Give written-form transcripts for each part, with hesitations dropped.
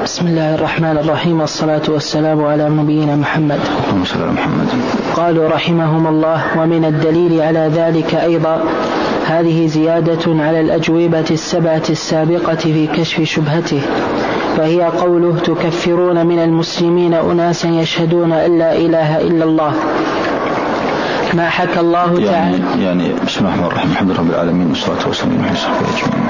بسم الله الرحمن الرحيم، والصلاة والسلام على نبينا محمد. قالوا رحمهم الله: ومن الدليل على ذلك أيضا هذه زيادة على الأجوبة السبعة السابقة في كشف شبهته، فهي قوله: تكفرون من المسلمين أناسا يشهدون أن لا إله إلا الله، ما حكى الله تعالى. يعني بسم الله الرحمن الرحيم، الحمد لله رب العالمين، والصلاة والسلام على رسول الله.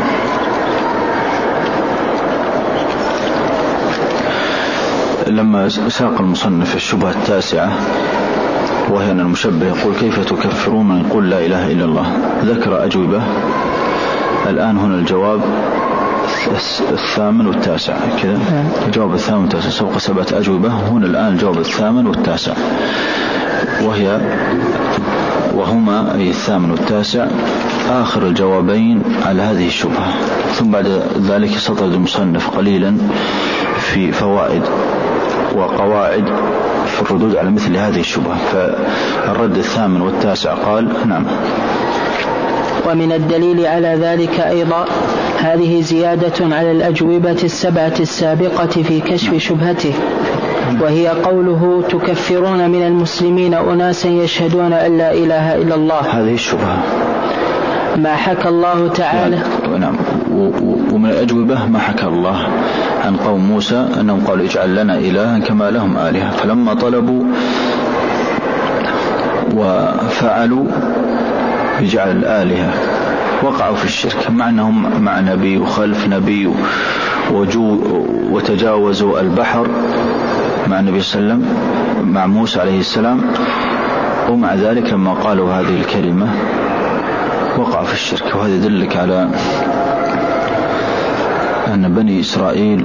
لما ساق المصنف الشبهة التاسعة، وهي أن المشبه يقول: كيف تكفرون من يقول لا إله إلا الله؟ ذكر أجوبة. الآن هنا الجواب الثامن والتاسع كذا. الجواب الثامن والتاسع، سبق 7 أجوبة، هنا الآن الجواب الثامن والتاسع، وهما أي الثامن والتاسع آخر الجوابين على هذه الشبهة. ثم بعد ذلك سطر المصنف قليلا في فوائد وقواعد في الردود على مثل هذه الشبهة. فالرد الثامن والتاسع قال: نعم. ومن الدليل على ذلك أيضا هذه زيادة على الأجوبة السبعة السابقة في كشف شبهته، وهي قوله: تكفرون من المسلمين أناسا يشهدون أن لا إله إلا الله. هذه الشبهة ما حكى الله تعالى. نعم. ومن الأجوبة ما حكى الله عن قوم موسى أنهم قالوا: اجعل لنا إلها كما لهم آلهة، فلما طلبوا وفعلوا بجعل الآلهة وقعوا في الشرك، مع أنهم مع نبي وخلف نبي وتجاوزوا البحر مع النبي صلى الله عليه وسلم مع موسى عليه السلام، ومع ذلك لما قالوا هذه الكلمة وقعوا في الشرك. وهذا يدلك على أن بني إسرائيل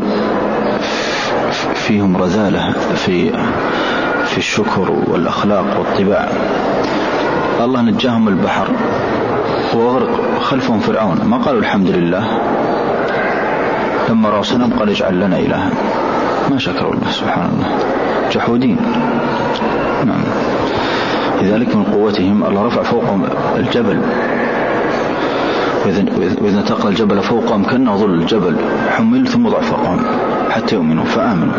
فيهم رذالة في الشكر والأخلاق والطباع. الله نجاهم البحر وغرق خلفهم فرعون، ما قالوا الحمد لله. لما رأوا صنم قال: اجعل لنا إلها، ما شكروا الله سبحان الله، جحودين. نعم. لذلك من قوتهم الله رفع فوقهم الجبل، وإذا انتقل الجبل فوقهم كأنه ظل الجبل، حمل ثم ضع فوقهم حتى يؤمنوا فآمنوا،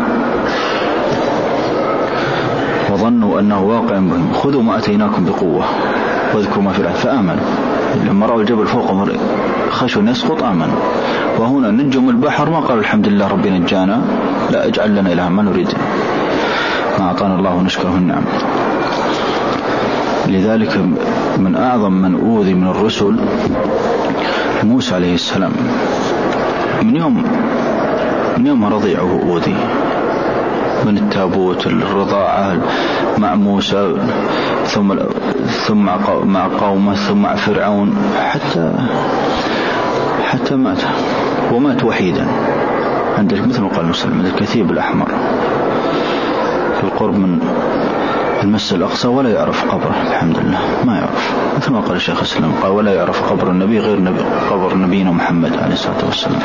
وظنوا أنه واقع بهم: خذوا ما أتيناكم بقوة واذكروا ما في الأرض، فآمنوا. لما رأوا الجبل فوقهم خشوا أن يسقط آمنوا. وهنا نجوا من البحر ما قالوا الحمد لله ربي نجانا، لا اجعل لنا إلها، ما نريد ما أعطانا الله ونشكره النعم. لذلك من أعظم من أوذي من الرسل موسى عليه السلام، من يوم رضيعه أوذي، من التابوت، الرضاعة مع موسى، ثم مع قومه، ثم مع فرعون، حتى مات، ومات وحيدا. عندك مثل ما قال مسلم عند الكثيب الأحمر في القرب من المسجد الأقصى، ولا يعرف قبره الحمد لله، ما يعرف، مثل ما قال الشيخ الإسلام قال: ولا يعرف قبر النبي غير قبر نبينا محمد عليه الصلاة والسلام.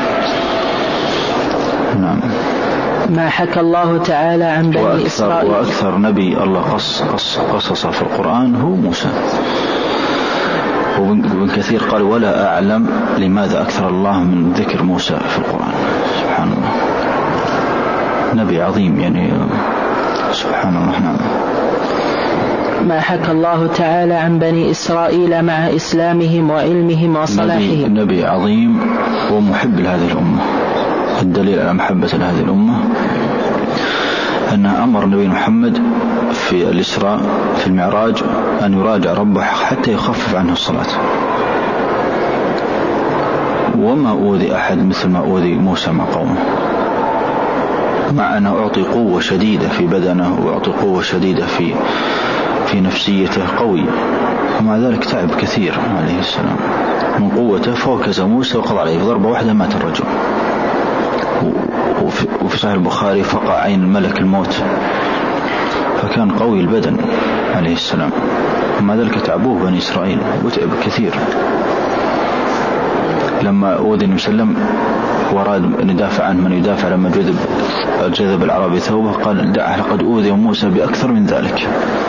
نعم. ما حكى الله تعالى عن بني إسرائيل. وأكثر نبي الله قصص في القرآن هو موسى. وابن كثير قال: ولا أعلم لماذا أكثر الله من ذكر موسى في القرآن. سبحان الله، نبي عظيم يعني، سبحان الله. نعم. ما حكى الله تعالى عن بني إسرائيل مع إسلامهم وعلمهم وصلاحهم. نبي عظيم ومحب لهذه الأمة. الدليل على محبة لهذه الأمة أنه أمر النبي محمد في الإسراء في المعراج أن يراجع ربه حتى يخفف عنه الصلاة، وما أوذي أحد مثل ما أوذي موسى مع قومه، مع أنه أعطي قوة شديدة في بدنه وأعطي قوة شديدة في نفسيته، قوي، ومع ذلك تعب كثير عليه السلام من قوته، فوكز موسى وقضى عليه ضربة واحدة مات الرجل. وفي صحيح البخاري فقع عين الملك الموت، فكان قوي البدن عليه السلام، ومع ذلك تعبوه بني إسرائيل وتعب كثير. لما أوذي النبي صلى الله عليه وسلم وراد أن يدافع عنه من يدافع، لما جذب العربي ثوبه قال: دعه لقد أوذي موسى بأكثر من ذلك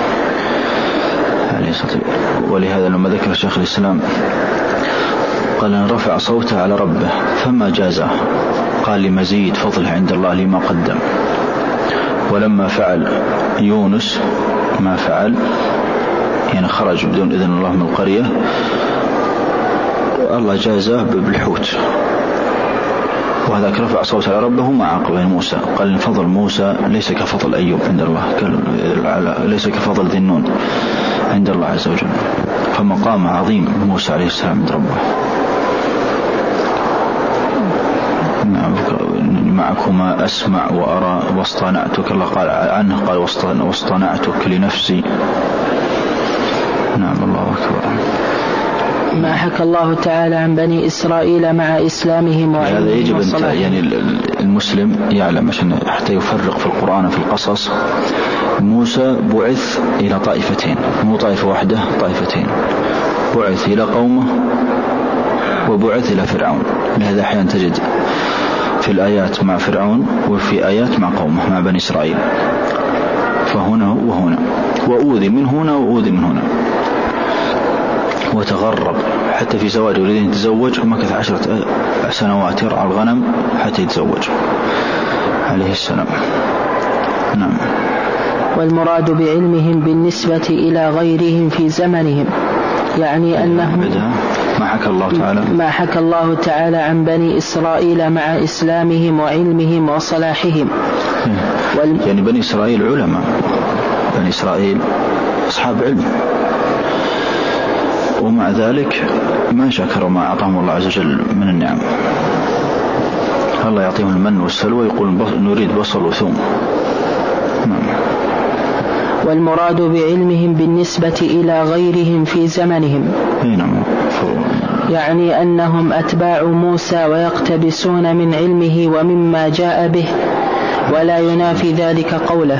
عليه الصلاة والسلام. ولهذا لما ذكر شيخ الإسلام قال: أن رفع صوته على ربه فما جازه، قال لمزيد فضل عند الله لما قدم. ولما فعل يونس ما فعل، يعني خرج بدون إذن الله من القرية، الله جازاه بالحوت، وهذاك رفع صوت على ربه مع عقبه موسى. قال إن فضل موسى ليس كفضل أيوب عند الله، ليس كفضل ذي النون عند الله عز وجل. فمقام عظيم موسى عليه السلام عند ربه. معكما أسمع وأرى واصطنعتك، الله قال عنه قال واصطنعتك لنفسي. نعم الله أكبر. ما حكى الله تعالى عن بني إسرائيل مع إسلامهم وعلمهم. هذا يجب يعني المسلم يعلم عشان حتى يفرق في القرآن في القصص. موسى بعث إلى طائفتين، مو طائفة واحدة، طائفتين. بعث إلى قومه وبعث إلى فرعون. لهذا أحيانا تجد في الآيات مع فرعون وفي آيات مع قومه مع بني إسرائيل، فهنا وهنا، وأوذي من هنا وأوذي من هنا، وتغرب حتى في زواج يريد أن يتزوج، ومكث 10 سنوات يرعى الغنم حتى يتزوج عليه السلام. نعم. والمراد بعلمهم بالنسبة إلى غيرهم في زمنهم، يعني أنهم ما حكى الله تعالى عن بني إسرائيل مع إسلامهم وعلمهم وصلاحهم. يعني بني إسرائيل علماء، بني إسرائيل أصحاب علم، ومع ذلك ما شكروا ما أعطاهم الله عز وجل من النعم. الله يعطيهم المن والسلوى، يقول نريد بصل وثوم. والمراد بعلمهم بالنسبة إلى غيرهم في زمنهم، يعني أنهم أتباع موسى ويقتبسون من علمه ومما جاء به، ولا ينافي ذلك قوله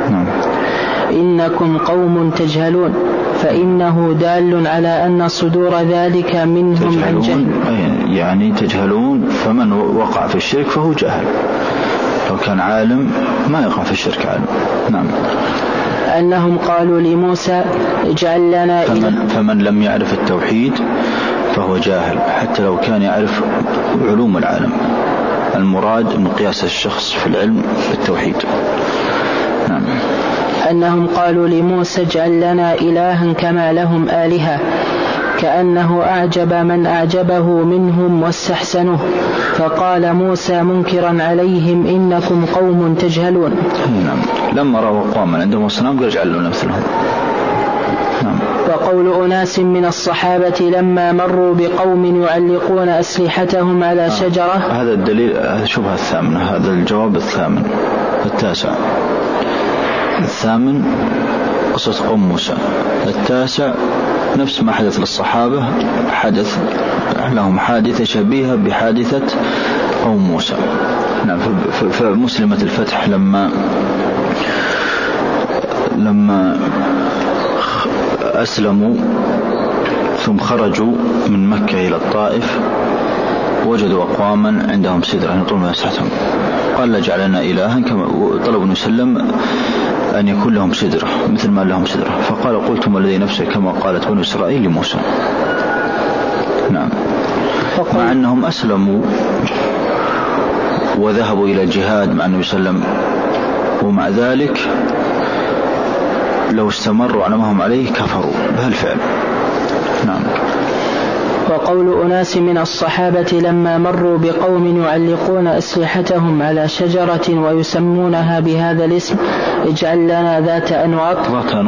إنكم قوم تجهلون، فإنه دال على أن صدور ذلك منهم عن جهل. يعني تجهلون، فمن وقع في الشرك فهو جاهل، لو كان عالم ما يقع في الشرك عالم. نعم. أنهم قالوا لموسى اجعل لنا فمن لم يعرف التوحيد فهو جاهل حتى لو كان يعرف علوم العالم. المراد مقياس الشخص في العلم بالتوحيد. نعم. أنهم قالوا لموسى اجعل لنا إلها كما لهم آلهة، كأنه أعجب من أعجبه منهم واستحسنوه، فقال موسى منكرا عليهم إنكم قوم تجهلون. نعم. لما رأوا قوما عندهم أصنام قال اجعل لنا مثلهم. نعم. وقول أناس من الصحابة لما مروا بقوم يعلقون أسلحتهم على شجرة. هذا الدليل، هذا الشبهة الثامنة، هذا الجواب التاسع. الثامن قصة قوم موسى. التاسع نفس ما حدث للصحابة، حدث لهم حادثة شبيهة بحادثة قوم موسى. نعم. فمسلمة الفتح لما أسلموا ثم خرجوا من مكة إلى الطائف، وجدوا أقواما عندهم سدرة ينطون أسلحتهم، قال جعلنا إلها كما طلب النبي صلى الله عليه وسلم أن يكون لهم سدرة مثل ما لهم سدرة، فقال قلتم الذي نفسه كما قالت بنو إسرائيل لموسى. نعم. مع أنهم أسلموا وذهبوا إلى الجهاد مع النبي صلى الله عليه وسلم، ومع ذلك لو استمروا على ما هم عليه كفروا بهالفعل. نعم. وقول أناس من الصحابة لما مروا بقوم يعلقون أسلحتهم على شجرة ويسمونها بهذا الاسم اجعل لنا ذات أنواط.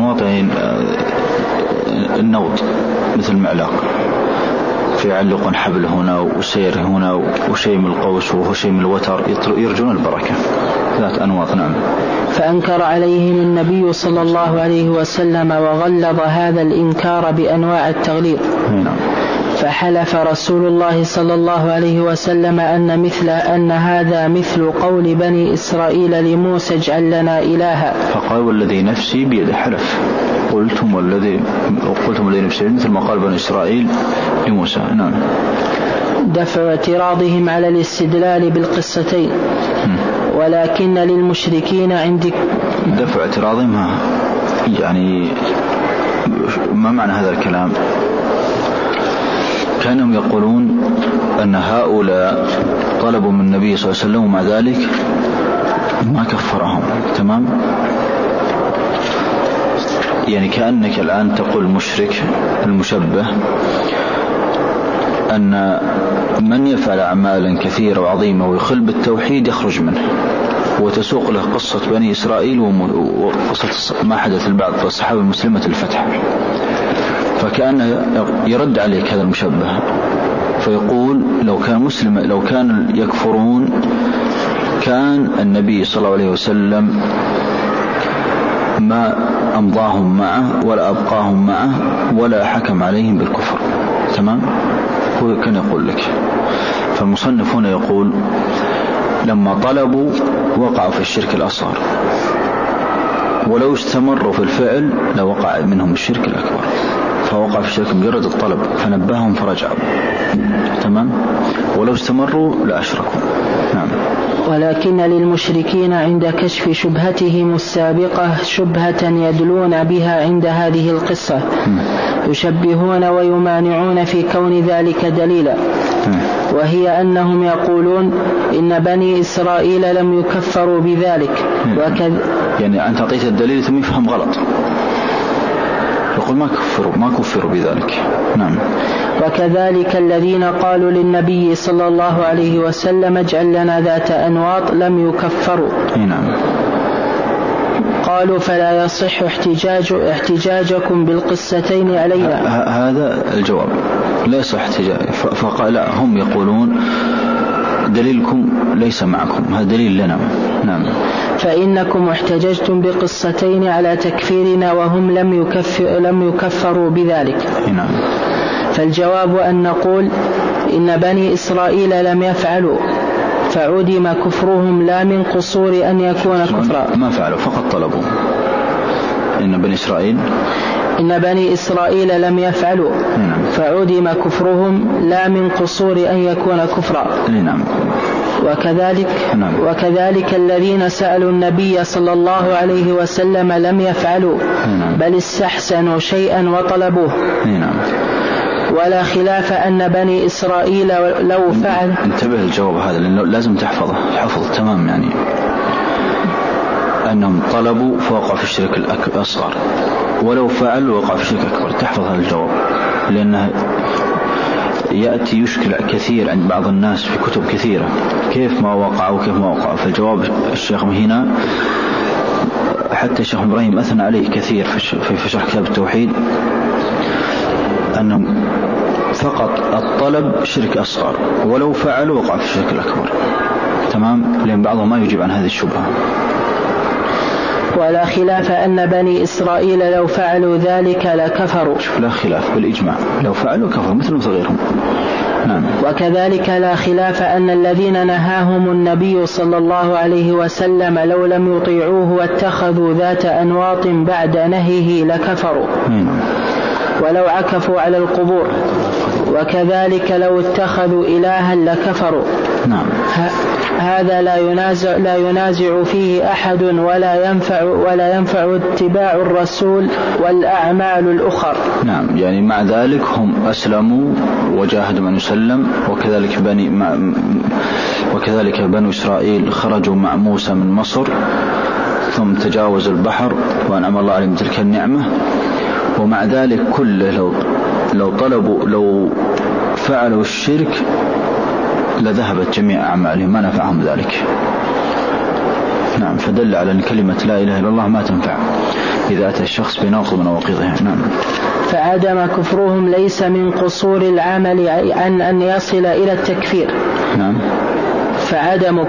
النوط مثل معلاق، فيعلقون حبل هنا وسير هنا وشيء من القوس وشيء من الوتر، يرجون البركة. ذات أنواط. نعم. فأنكر عليهم النبي صلى الله عليه وسلم وغلظ هذا الإنكار بأنواع التغليظ. نعم. فحلف رسول الله صلى الله عليه وسلم أن هذا مثل قول بني إسرائيل لموسى اجعل لنا إلها، فقال والذي نفسي بيده حلف قلتم الذي نفسي مثل ما قال بني إسرائيل لموسى. نعم. دفع اعتراضهم على الاستدلال بالقصتين، ولكن للمشركين عندك دفع اعتراضهم، يعني ما معنى هذا الكلام؟ كانوا يقولون أن هؤلاء طلبوا من النبي صلى الله عليه وسلم ومع ذلك ما كفرهم. تمام؟ يعني كأنك الآن تقول مشرك المشبه أن من يفعل أعمالا كثيرة وعظيمة ويخل بالتوحيد يخرج منه، وتسوق له قصة بني إسرائيل وقصة ما حدث لبعض الصحابة المسلمة الفتح، فكأنه يرد عليك هذا المشبه فيقول لو كان يكفرون كان النبي صلى الله عليه وسلم ما أمضاهم معه ولا أبقاهم معه ولا حكم عليهم بالكفر. تمام؟ هو كان يقول لك. فالمصنف هنا يقول لما طلبوا وقعوا في الشرك الأصغر، ولو استمروا في الفعل لوقع منهم الشرك الأكبر، فوقع في الشرك مجرد الطلب فنبههم فرجعوا. تمام؟ ولو استمروا لأشركوا. نعم. ولكن للمشركين عند كشف شبهتهم السابقة شبهة يدلون بها عند هذه القصة، يشبهون ويمانعون في كون ذلك دليلا، وهي أنهم يقولون إن بني إسرائيل لم يكفروا بذلك. يعني أنت أعطيت الدليل ثم يفهم غلط، يقول ما كفروا بذلك. نعم. وكذلك الذين قالوا للنبي صلى الله عليه وسلم اجعل لنا ذات أنواط لم يكفروا. نعم. قالوا فلا يصح احتجاجكم بالقصتين علينا. هذا الجواب لا يصح احتجاج. فقال لا، هم يقولون دليلكم ليس معكم، هذا دليل لنا. نعم. فإنكم احتججتم بقصتين على تكفيرنا وهم لم يكفروا بذلك. نعم. فالجواب أن نقول إن بني إسرائيل لم يفعلوا فعدم كفرهم لا من قصور أن يكون كفرا. ما فعلوا، فقط طلبوا. إن بني إسرائيل لم يفعلوا فعدم كفرهم لا من قصور أن يكون كفرا. نعم. وكذلك الذين سألوا النبي صلى الله عليه وسلم لم يفعلوا بل استحسنوا شيئا وطلبوه. نعم. ولا خلاف أن بني إسرائيل لو فعل. انتبه الجواب هذا لأنه لازم تحفظه حفظ تمام، يعني أنهم طلبوا فوقع في الشرك الأصغر، ولو فعلوا وقع في الشرك الأكبر. تحفظ هذا الجواب لأنه يأتي يشكل كثير عند بعض الناس في كتب كثيرة كيف ما وقع وكيف ما وقع. فالجواب الشيخ هنا حتى الشيخ إبراهيم أثنى عليه كثير في شرح كتاب التوحيد أنهم فقط الطلب شرك أصغر، ولو فعلوا وقع في الشرك الأكبر. تمام؟ لأن بعضهم ما يجيب عن هذه الشبهة. ولا خلاف أن بني إسرائيل لو فعلوا ذلك لكفروا. لا خلاف بالإجماع، لو فعلوا كفروا مثل صغيرهم. نعم. وكذلك لا خلاف أن الذين نهاهم النبي صلى الله عليه وسلم لو لم يطيعوه واتخذوا ذات أنواط بعد نهيه لكفروا. ولو عكفوا على القبور، وكذلك لو اتخذوا إلها لكفروا. نعم. هذا لا ينازع فيه أحد ولا ينفع اتباع الرسول والأعمال الأخر. نعم. يعني مع ذلك هم أسلموا وجاهدوا من يسلم، وكذلك بنو إسرائيل خرجوا مع موسى من مصر ثم تجاوزوا البحر وأنعم الله عليهم تلك النعمة، ومع ذلك كله لو فعلوا الشرك لذهبت جميع أعمالهم ما نفعهم ذلك. نعم. فدل على أن كلمة لا إله إلا الله ما تنفع إذا أتى الشخص بناقض من نواقضها. نعم. فعدم كفرهم ليس من قصور العمل عن أن يصل إلى التكفير. نعم. فعدم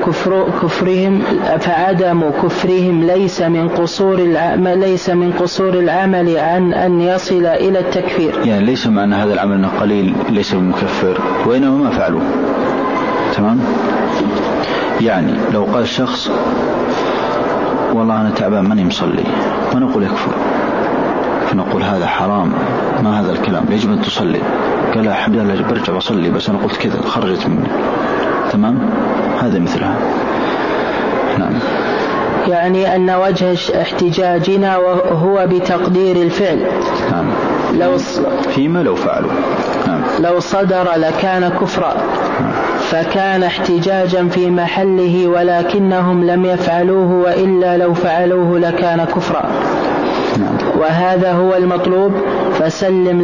كفرهم ليس من قصور العمل عن أن يصل إلى التكفير. يعني ليس معنى هذا العمل قليل ليس بمكفر، وإنما ما فعلوا. تمام. يعني لو قال شخص والله أنا تعبان ماني مصلي، فنقول يكفر، فنقول هذا حرام، ما هذا الكلام، يجب أن تصلي. قال لا حبيبي الله برجع بصلي بس أنا قلت كذا خرجت مني. تمام. هذا مثلها. نعم. يعني أن وجه احتجاجنا هو بتقدير الفعل. نعم. فيما لو فعلوا. نعم. لو صدر لكان كفرا، فكان احتجاجا في محله، ولكنهم لم يفعلوه، وإلا لو فعلوه لكان كفرا. وهذا هو المطلوب. فسلم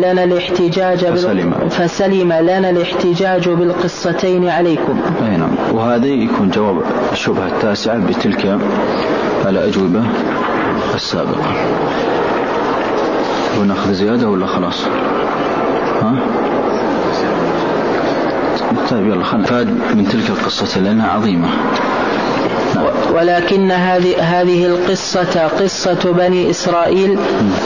لنا الاحتجاج بالقصتين عليكم. نعم. وهذا يكون جواب الشبهة التاسعة بتلك الأجوبة السابقة. ونأخذ زيادة ولا خلاص؟ طيب يلا خلنا فاد من تلك القصة لأنها عظيمة. ولكن هذه القصة قصة بني إسرائيل،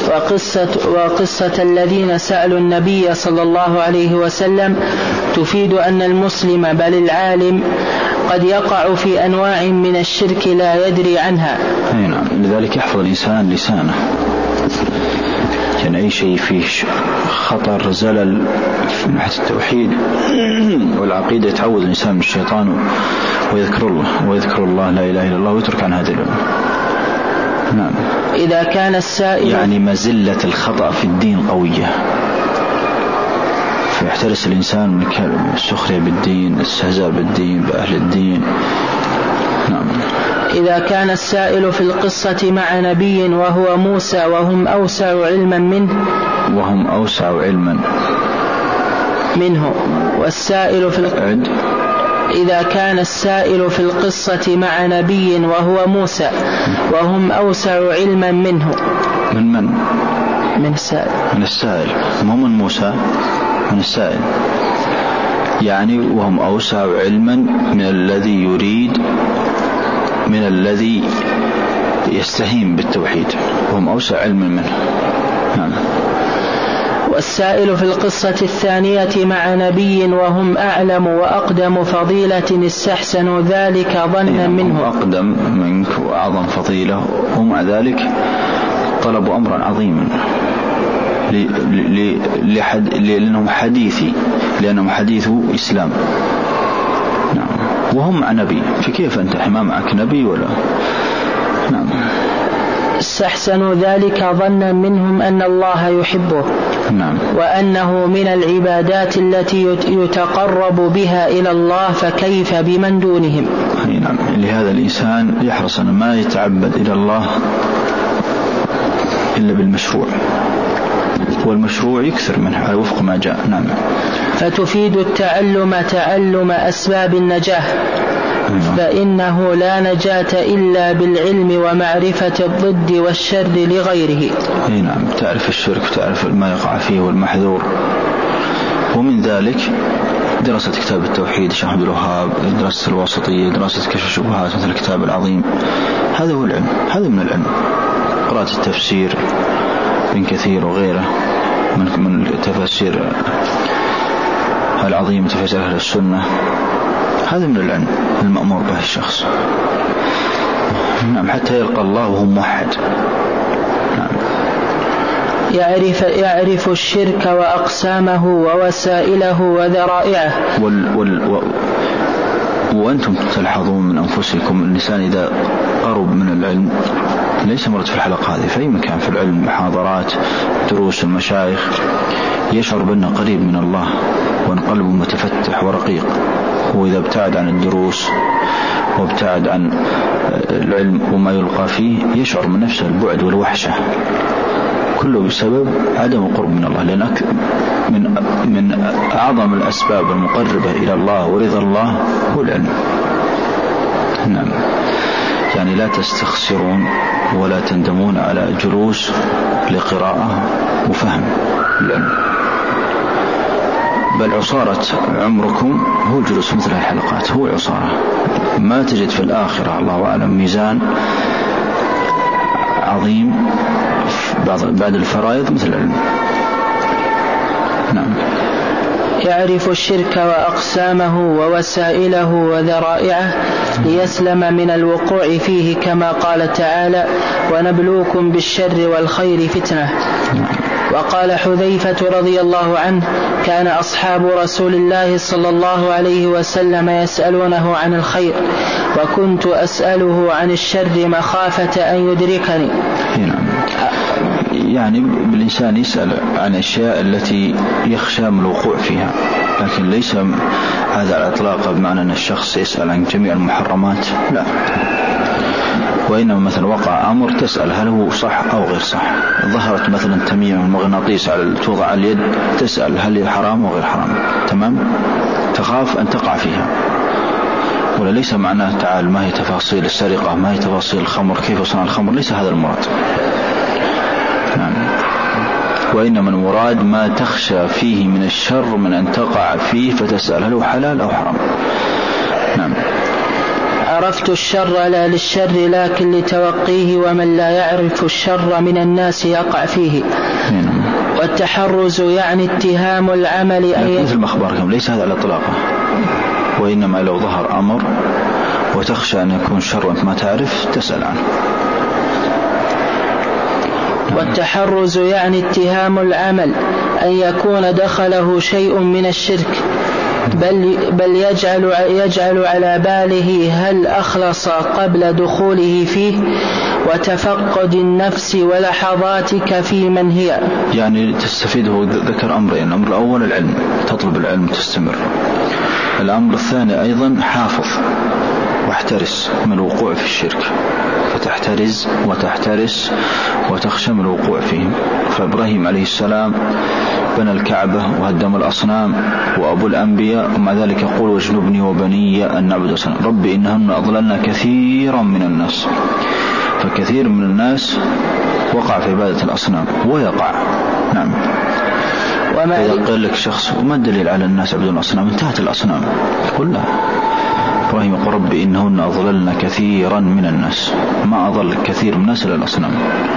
وقصة الذين سألوا النبي صلى الله عليه وسلم تفيد أن المسلم بل العالم قد يقع في أنواع من الشرك لا يدري عنها. نعم. لذلك يحفظ الإنسان لسانه، يعني أي شيء فيه خطر زلل في ناحية التوحيد والعقيدة يتعوذ الإنسان من الشيطان ويذكر الله لا إله إلا الله ويترك عن هذا العلم. نعم. إذا كان السائل يعني مزلة الخطأ في الدين قوية، فيحترس الإنسان من السخرية بالدين، الاستهزاء بالدين بأهل الدين. نعم. إذا كان السائل في القصة مع نبي وهو موسى وهم أوسع علما منه والسائل في إذا كان السائل في القصة مع نبي وهو موسى وهم أوسع علما منه. من السائل مو من موسى، من السائل، يعني وهم أوسع علما من الذي يريد، من الذي يستهين بالتوحيد، وهم أوسع علما منه. نعم. والسائل في القصة الثانية مع نبي وهم أعلم وأقدم فضيلة استحسنوا ذلك ظنا منه. أقدم منك وأعظم فضيلة، ومع ذلك طلبوا أمرا عظيما لأنهم حديث إسلام. نعم. وهم مع نبي، فكيف أنت ما معك نبي ولا؟ نعم. استحسنوا ذلك ظنا منهم أن الله يحبه. نعم. وأنه من العبادات التي يتقرب بها إلى الله، فكيف بمن دونهم؟ نعم. لهذا الإنسان يحرص أن ما يتعبد إلى الله إلا بالمشروع، والمشروع يكثر منه على وفق ما جاء. نعم. فتفيد تعلم أسباب النجاة، فإنه لا نجاة إلا بالعلم ومعرفة الضد والشر لغيره. نعم. تعرف الشرك وتعرف ما يقع فيه والمحذور. ومن ذلك دراسة كتاب التوحيد شيخ عبد الوهاب، دراسة الواسطية، دراسة كشف الشبهات مثل الكتاب العظيم. هذا هو العلم، هذا من العلم. قراءة التفسير ابن كثير وغيره من التفاسير العظيمة، تفسير أهل السنة، هذا من العلم المأمور به الشخص. نعم. حتى يلقى الله وهو موحد. نعم. يعرف الشرك وأقسامه ووسائله وذرائعه. وأنتم تلحظون من أنفسكم الإنسان إذا قرب من العلم، ليس مرت في الحلقة هذه، في أي مكان في العلم، محاضرات، دروس المشايخ، يشعر بأنه قريب من الله وأن قلبه متفتح ورقيق. وإذا ابتعد عن الدروس وابتعد عن العلم وما يلقى فيه، يشعر من نفسه البعد والوحشة، كله بسبب عدم القرب من الله. لأن من أعظم الأسباب المقربة إلى الله ورضا الله هو العلم. نعم. يعني لا تستخسرون ولا تندمون على جلوس لقراءة وفهم العلم، بل عصارة عمركم هو الجلوس مثل الحلقات، هو عصارة. ما تجد في الآخرة الله أعلم ميزان عظيم بعد الفرائض مثل العلم. نعم. يعرف الشرك وأقسامه ووسائله وذرائعه ليسلم من الوقوع فيه، كما قال تعالى: ونبلوكم بالشر والخير فتنة. وقال حذيفة رضي الله عنه: كان أصحاب رسول الله صلى الله عليه وسلم يسألونه عن الخير، وكنت أسأله عن الشر مخافة أن يدركني. يعني بالإنسان يسأل عن أشياء التي يخشى من الوقوع فيها، لكن ليس هذا على إطلاق بمعنى أن الشخص يسأل عن جميع المحرمات، لا، وإنما مثلا وقع أمر تسأل هل هو صح أو غير صح. ظهرت مثلا تميم المغناطيس على توضع على اليد، تسأل هل هي حرام أو غير حرام، تمام، تخاف أن تقع فيها. ولا ليس معناه تعال ما هي تفاصيل السرقة، ما هي تفاصيل الخمر، كيف صنع الخمر، ليس هذا المراد، نعم. وإنما المراد ما تخشى فيه من الشر من أن تقع فيه فتسأل هل هو حلال أو حرام، نعم. عرفت الشر لا للشر لكن لتوقيه، ومن لا يعرف الشر من الناس يقع فيه. والتحرز يعني اتهام العمل مثل ما أخبركم ليس هذا على إطلاقه، وإنما لو ظهر أمر وتخشى أن يكون شر وأنت ما تعرف تسأل عنه. والتحرز يعني اتهام العمل أن يكون دخله شيء من الشرك، بل يجعل على باله هل أخلص قبل دخوله فيه، وتفقد النفس ولحظاتك في من هي. يعني تستفيده ذكر أمرين، الأمر الأول العلم، تطلب العلم تستمر. الأمر الثاني أيضا حافظ واحترس من الوقوع في الشرك، فتحترز وتحترس وتخشى من الوقوع فيه. فإبراهيم عليه السلام بنى الكعبة وهدم الأصنام وأبو الأنبياء، ومع ذلك يقول واجنبني وبني أن نعبد الأصنام، ربي إنهن أضللن كثيرا من الناس. فكثير من الناس وقع في عبادة الأصنام ويقع، نعم. إذا قال لك شخص وما الدليل على الناس يعبدون الأصنام، انتهت الأصنام، قل لا، إبراهيم يقول ربي إنهن أضللن كثيرا من الناس، ما أضل كثير من الناس إلا الأصنام.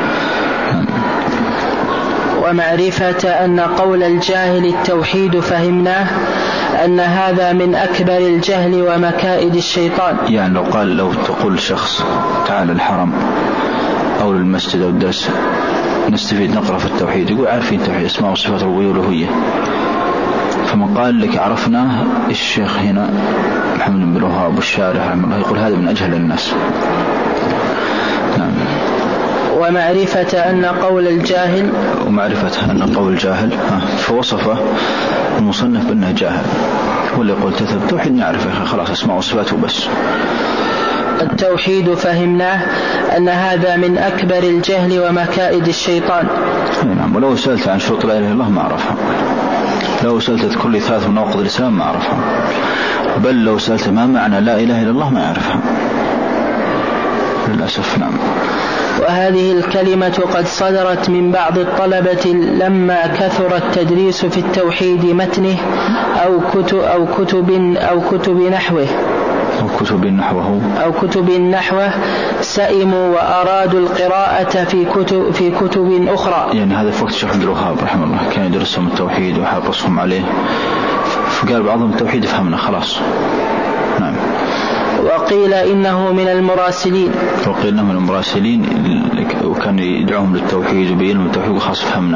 ومعرفة أن قول الجاهل التوحيد فهمناه أن هذا من أكبر الجهل ومكائد الشيطان. يعني لو تقول شخص تعال الحرم أو للمسجد أو الدرس نستفيد نقرأ في التوحيد، يقول عارفين التوحيد اسماء وصفات الربوبية والألوهية، فمن قال لك عرفناه الشيخ هنا محمد بن الوهاب والشارح رحمه الله يقول هذا من أجهل الناس، نعم. ومعرفة أن قول الجاهل فوصفه المصنف بأنه جاهل، واللي يقول تثبت توحيد نعرفه خلاص اسماء وصفاته بس. التوحيد فهمناه أن هذا من أكبر الجهل ومكائد الشيطان، نعم. ولو سألت عن شروط لا إله إلا الله ما عرفها، لو سألت تذكر لي 3 من نواقض الإسلام ما عرفها، بل لو سألت ما معنى لا إله إلا الله ما يعرفها للأسف، نعم. وهذه الكلمة قد صدرت من بعض الطلبة لما كثر التدريس في التوحيد متنه أو كتب نحوه سئموا وأرادوا القراءة في كتب أخرى. يعني هذا في وقت الشيخ عبد الوهاب رحمه الله كان يدرسهم التوحيد وحافظهم عليه، فقال بعضهم التوحيد فهمنا خلاص، نعم. وقيل إنه من المراسلين وكان يدعوهم للتوحيد وبينهم التوحيد وخاص فهمنا.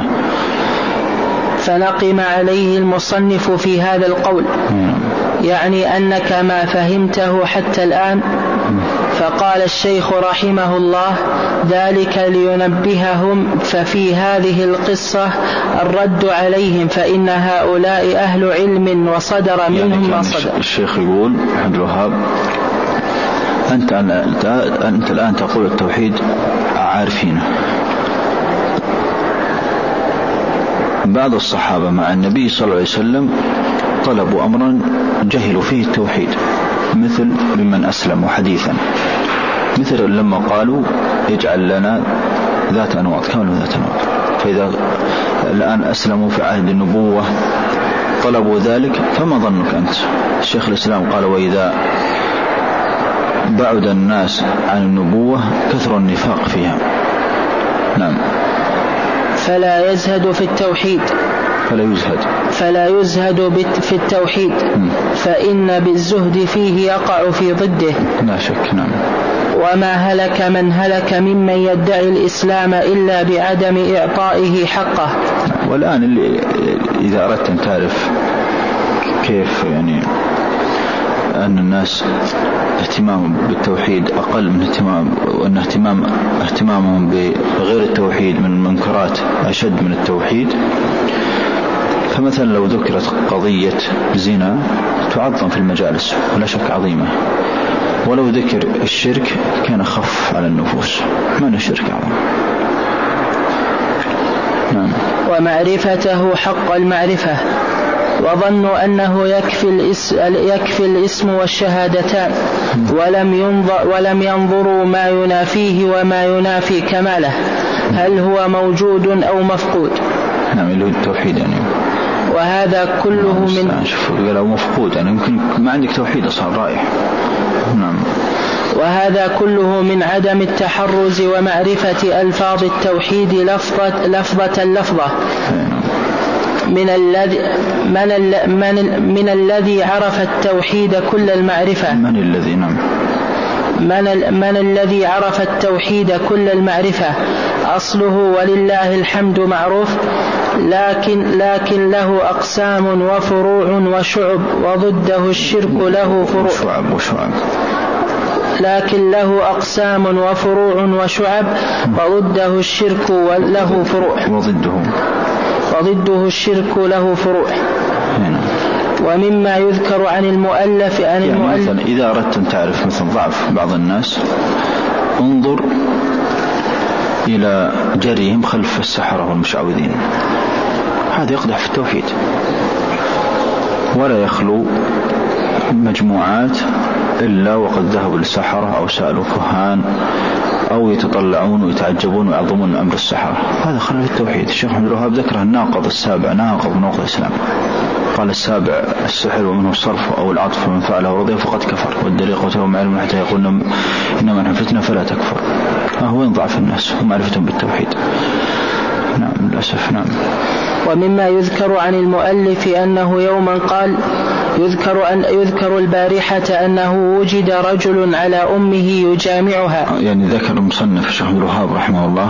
فنقم عليه المصنف في هذا القول، يعني أنك ما فهمته حتى الآن. فقال الشيخ رحمه الله ذلك لينبههم، ففي هذه القصة الرد عليهم، فإن هؤلاء أهل علم وصدر منهم ما صدر. الشيخ يقول عبد الوهاب أنت الآن تقول التوحيد عارفينه. بعض الصحابة مع النبي صلى الله عليه وسلم طلبوا أمرا جهلوا فيه التوحيد، مثل ممن أسلموا حديثا، مثل لما قالوا اجعل لنا ذات أنواط كامل من ذات أنواط. فإذا الآن أسلموا في عهد النبوة طلبوا ذلك، فما ظنك أنت؟ الشيخ الإسلام قال وإذا بعد الناس عن النبوة كثر النفاق فيها، نعم. فلا يزهد في التوحيد، فلا يزهد في التوحيد، فإن بالزهد فيه يقع في ضده، لا شك، نعم. وما هلك من هلك ممن يدعي الإسلام إلا بعدم إعطائه حقه. والآن إذا أردت أن تعرف كيف يعني أن الناس اهتمام بالتوحيد أقل من وأن اهتمامهم بغير التوحيد من المنكرات أشد من التوحيد، فمثلا لو ذكرت قضية زنا تعظم في المجالس ولا شك عظيمة، ولو ذكر الشرك كان خف على النفوس، من الشرك عظيم. نعم. ومعرفته حق المعرفة، وظنوا أنه يكفي الاسم والشهادتان، ولم ينظروا ما ينافيه وما ينافي كماله، هل هو موجود أو مفقود. نعم، اللي هو التوحيد يعني. وهذا كله من لو مفقود يعني يمكن ما عندك توحيد أصلا رايح. نعم. وهذا كله من عدم التحرز ومعرفة ألفاظ التوحيد لفظة من الذي عرف التوحيد كل المعرفة. من الذي عرف التوحيد كل المعرفة أصله ولله الحمد معروف، لكن له أقسام وفروع وشعب، وضده الشرك له فروع. لكن له أقسام وفروع وشعب، وضده الشرك له فروع. وضده الشرك له فروع. ومما يذكر عن المؤلف مثلا إذا أردت أن تعرف مثل ضعف بعض الناس، انظر إلى جريهم خلف السحرة والمشعوذين، هذا يقدح في التوحيد. ولا يخلو مجموعات إلا وقد ذهبوا للسحرة أو سألوا كهان أو يتطلعون ويتعجبون ويعظمون أمر السحرة، هذا خلف التوحيد. الشيخ محمد الوهاب ذكر الناقض السابع، ناقض من نواقض الإسلام، قال السابع السحر ومنه الصرف أو العطف، من فعله ورضيه فقد كفر، والدليل قوتهم علم حتى يقولون إنما نحن فتنة فلا تكفر. هو ينضعف الناس ومعرفتهم بالتوحيد. نعم للأسف. نعم. ومما يذكر عن المؤلف أنه يوما قال يذكر البارحة أنه وجد رجل على أمه يجامعها. يعني ذكر المصنف الشيخ عبد الوهاب رحمه الله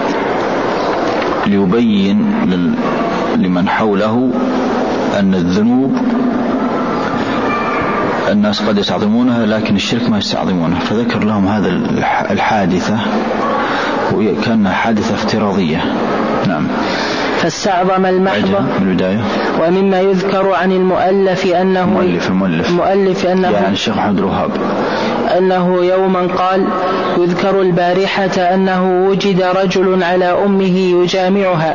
ليبين لمن حوله أن الذنوب الناس قد يستعظمونها لكن الشرك ما يستعظمونها، فذكر لهم هذا الحادثة وكأنها حادثة افتراضية. نعم. فاستعظم المحض. ومما يذكر عن المؤلف أنه المؤلف أنه يعني الشيخ محمد الوهاب أنه يوما قال يذكر البارحة أنه وجد رجل على أمه يجامعها.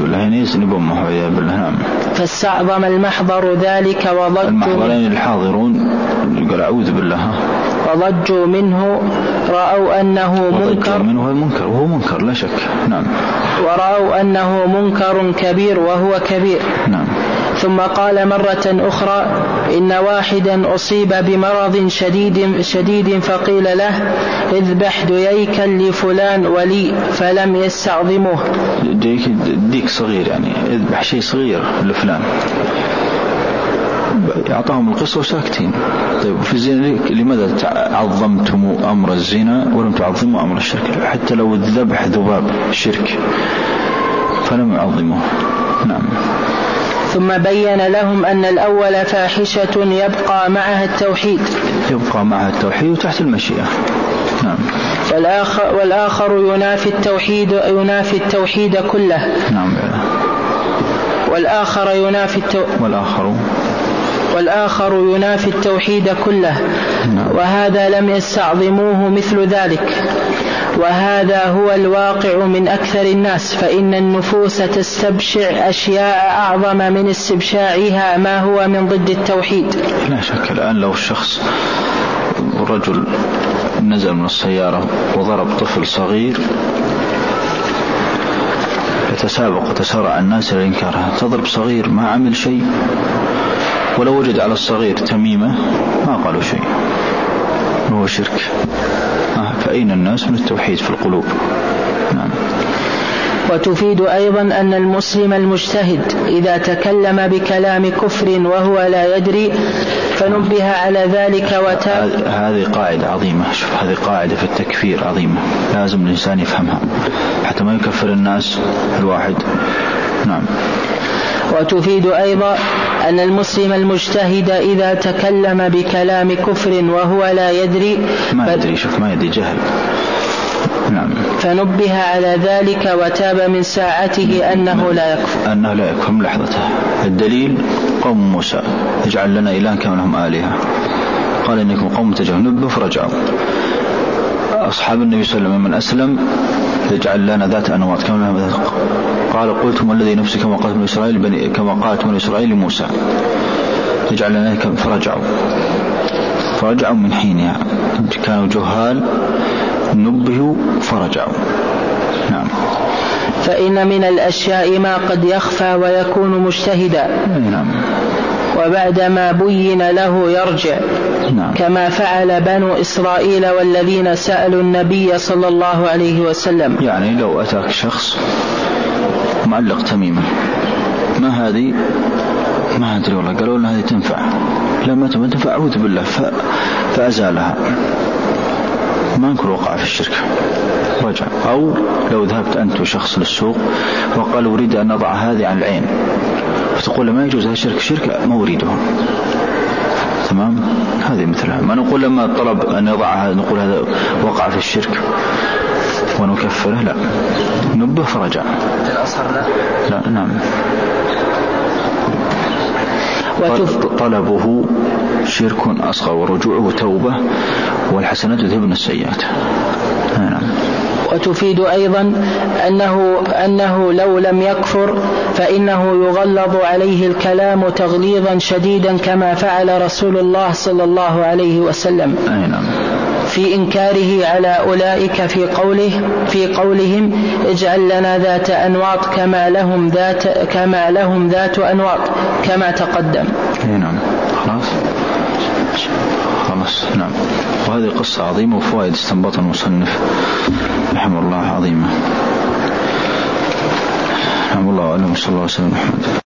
فاستعظم المحضر ذلك المحضرين الحاضرون قال أعوذ بالله، وضجوا منه، رأوا أنه منكر وهو منكر لا شك. نعم. ورأوا أنه منكر كبير وهو كبير. نعم. ثم قال مرة أخرى إن واحدا أصيب بمرض شديد فقيل له اذبح ديكا لفلان ولي، فلم يستعظموه. ديك صغير يعني اذبح شيء صغير لفلان، أعطاهم القصة وساكتين. طيب في الزنا لماذا عظمتم أمر الزنا ولم تعظموا أمر الشرك؟ حتى لو الذبح ذباب شرك فلم يعظموه. نعم. ثم بين لهم أن الأول فاحشة يبقى معها التوحيد تحت المشيئة. نعم. والآخر ينافي التوحيد كله. نعم. والآخر ينافي التوحيد كله. نعم. وهذا لم يستعظموه مثل ذلك، وهذا هو الواقع من أكثر الناس، فإن النفوس تستبشع أشياء أعظم من استبشاعها ما هو من ضد التوحيد. لا شك. الآن لو الشخص رجل نزل من السيارة وضرب طفل صغير يتسابق وتسارع الناس لإنكارها، تضرب صغير ما عمل شيء، ولو وجد على الصغير تميمة ما قالوا شيء، هو شرك. فأين الناس من التوحيد في القلوب؟ نعم. وتفيد أيضا أن المسلم المجتهد إذا تكلم بكلام كفر وهو لا يدري فنبه على ذلك وتاب. هذه قاعدة عظيمة. شوف، هذه قاعدة في التكفير عظيمة، لازم الإنسان يفهمها حتى ما يكفر الناس الواحد. نعم. وتفيد أيضا أن المسلم المجتهد إذا تكلم بكلام كفر وهو لا يدري ما يدري جهل. نعم. فنبه على ذلك وتاب من ساعته أنه لا يكفر. لحظته. الدليل قوم موسى اجعل لنا إلها كما لهم آلهة، قال إنكم قوم تجهلون، نبه فرجعوا. أصحاب النبي صلى الله عليه وسلم من أسلم اجعل لنا ذات أنواط كما لهم ذات، قال قلتم الذي نفسي كما قالت من إسرائيل لموسى اجعل لنا فرجعوا من حينها، كانوا جهال نبهوا فرجعوا. نعم. فإن من الأشياء ما قد يخفى ويكون مجتهدا. نعم. وبعدما بين له يرجع. نعم. كما فعل بنو إسرائيل والذين سألوا النبي صلى الله عليه وسلم. يعني لو أتاك شخص معلق تميمة، ما هذه؟ ما أدري والله، قالوا لنا هذه تنفع، لما تنفع أعوذ بالله، فأزالها، ما نقول وقع في الشرك، رجع. أو لو ذهبت أنت وشخص للسوق وقال أريد أن نضع هذه عن العين، فتقول ما يجوز، هذا شرك ما أريده، تمام. هذه مثلها. ما نقول لما طلب أن يضع هذا نقول هذا وقع في الشرك ونكفره، لا، نبه فرجع. لا. نعم. طلبه شرك أصغر ورجوعه توبة، والحسنات يذهبن السيئات. نعم. وتفيد أيضا أنه لو لم يكفر فإنه يغلظ عليه الكلام تغليظا شديدا كما فعل رسول الله صلى الله عليه وسلم. نعم. في إنكاره على أولئك في قولهم اجعل لنا ذات أنواط كما لهم ذات أنواط كما تقدم. نعم. خلاص. نعم. وهذه قصة عظيمة وفوائد استنبطها المصنف رحمه الله عظيمة. رحمه الله وعلم صلى الله عليه وسلم.